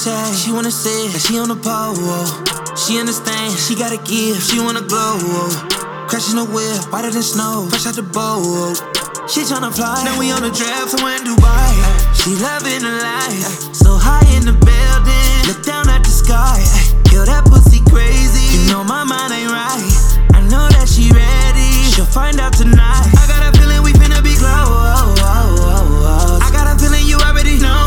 say, she wanna say that she on the pole. She understand, she gotta give, she wanna glow. Crashing the wheel, whiter than snow, fresh out the boat. She tryna fly, now we on a draft somewhere in Dubai. She loving the life, so high in the building, look down at the sky. Yo, that pussy crazy, you know my mind ain't right. I know that she ready, she'll find out tonight. I got a feeling we finna be close. I got a feeling you already know.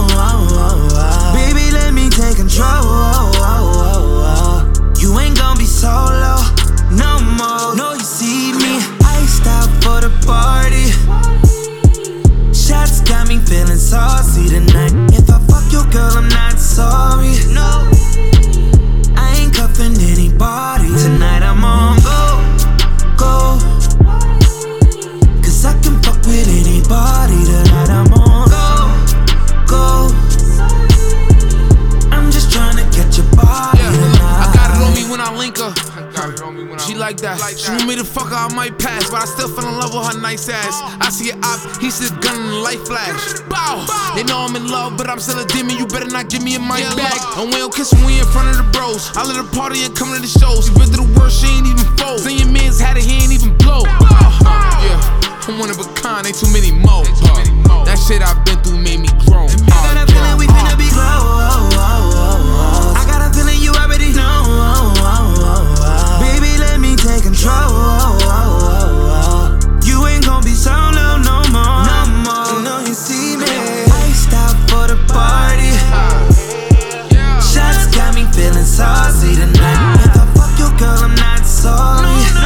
Baby, let me take control. You ain't gon' be solo no more. No, you see me, iced out for the party. Shots got me feeling saucy tonight. If I fuck your girl, I'm not sorry. No, I ain't cuffing anybody. Tonight I'm on go. Cause I can fuck with anybody. Tonight I'm on go. I'm just tryna catch your body tonight. I got it on me when I link her. She like that. She want me to fuck her, I might pass, but I still fell in love with her nice ass. I see an op, he see a gun and the light flash. Bow! They know I'm in love, but I'm still a demon. You better not give me a mic back. And we don't kiss when we in front of the bros. I let her party and come to the shows. She been through the worst, she ain't even fold. Then your man's had it, he ain't even blow. Yeah, I'm one of a kind, ain't too many more. That shit I've been through made me grown. I got a feeling we finna be close. I got a feeling you already know. Baby, let me take control. You ain't gon' be solo no more. You know you see me, iced out for the party. Shots got me feeling saucy tonight. If I fuck your girl, I'm not sorry.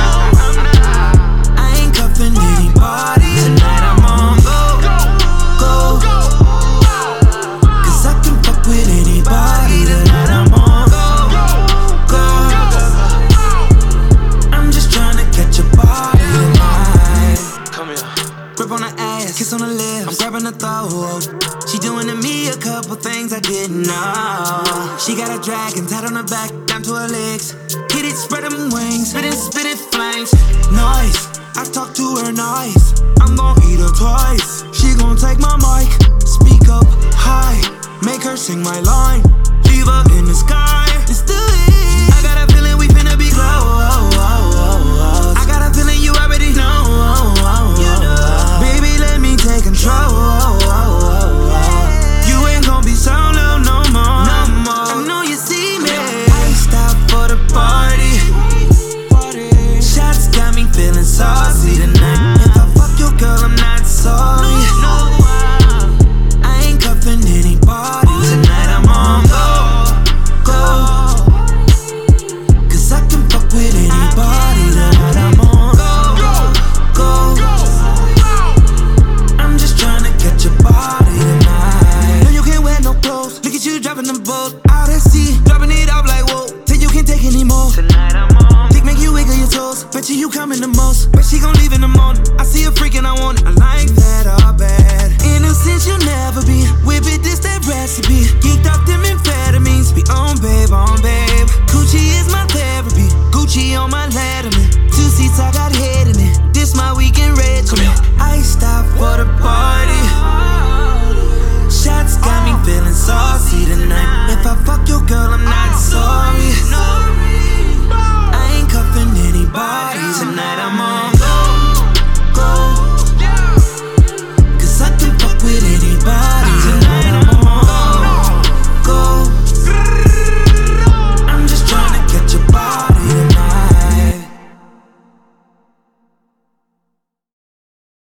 I ain't cuffing anybody. Tonight I'm on go. Cause I can fuck with anybody. Tonight I'm on go. I'm just tryna catch your body tonight. Come here. Grip on her ass, kiss on her lips, I'm grabbing her throat. She doing to me a couple things I didn't know. She got a dragon tied on her back, down to her legs. Hit it, spread them wings, spit it flames. Nice, I talk to her nice. I'm gon' eat her twice. She gon' take my mic, speak up high, make her sing my line. Leave her in the sky, let's do it. I got a feeling we finna be close. I got a feeling you already know. Baby, let me take control. You ain't gon' be solo no more. I know you see me, iced out for the party. Shots got me feeling saucy tonight. If I fuck your girl, I'm not sorry. I ain't cuffing anybody. Tonight I'm on go. Cause I can fuck with anybody. Tonight I'm on go. I'm just tryna catch your body tonight. No, you can't wear no clothes. Look at you dropping the boat out at sea, dropping it off like whoa. Till you can't take anymore. Tonight I'm on. Dick make you wiggle your toes. Bet you coming the most. Bet she gon'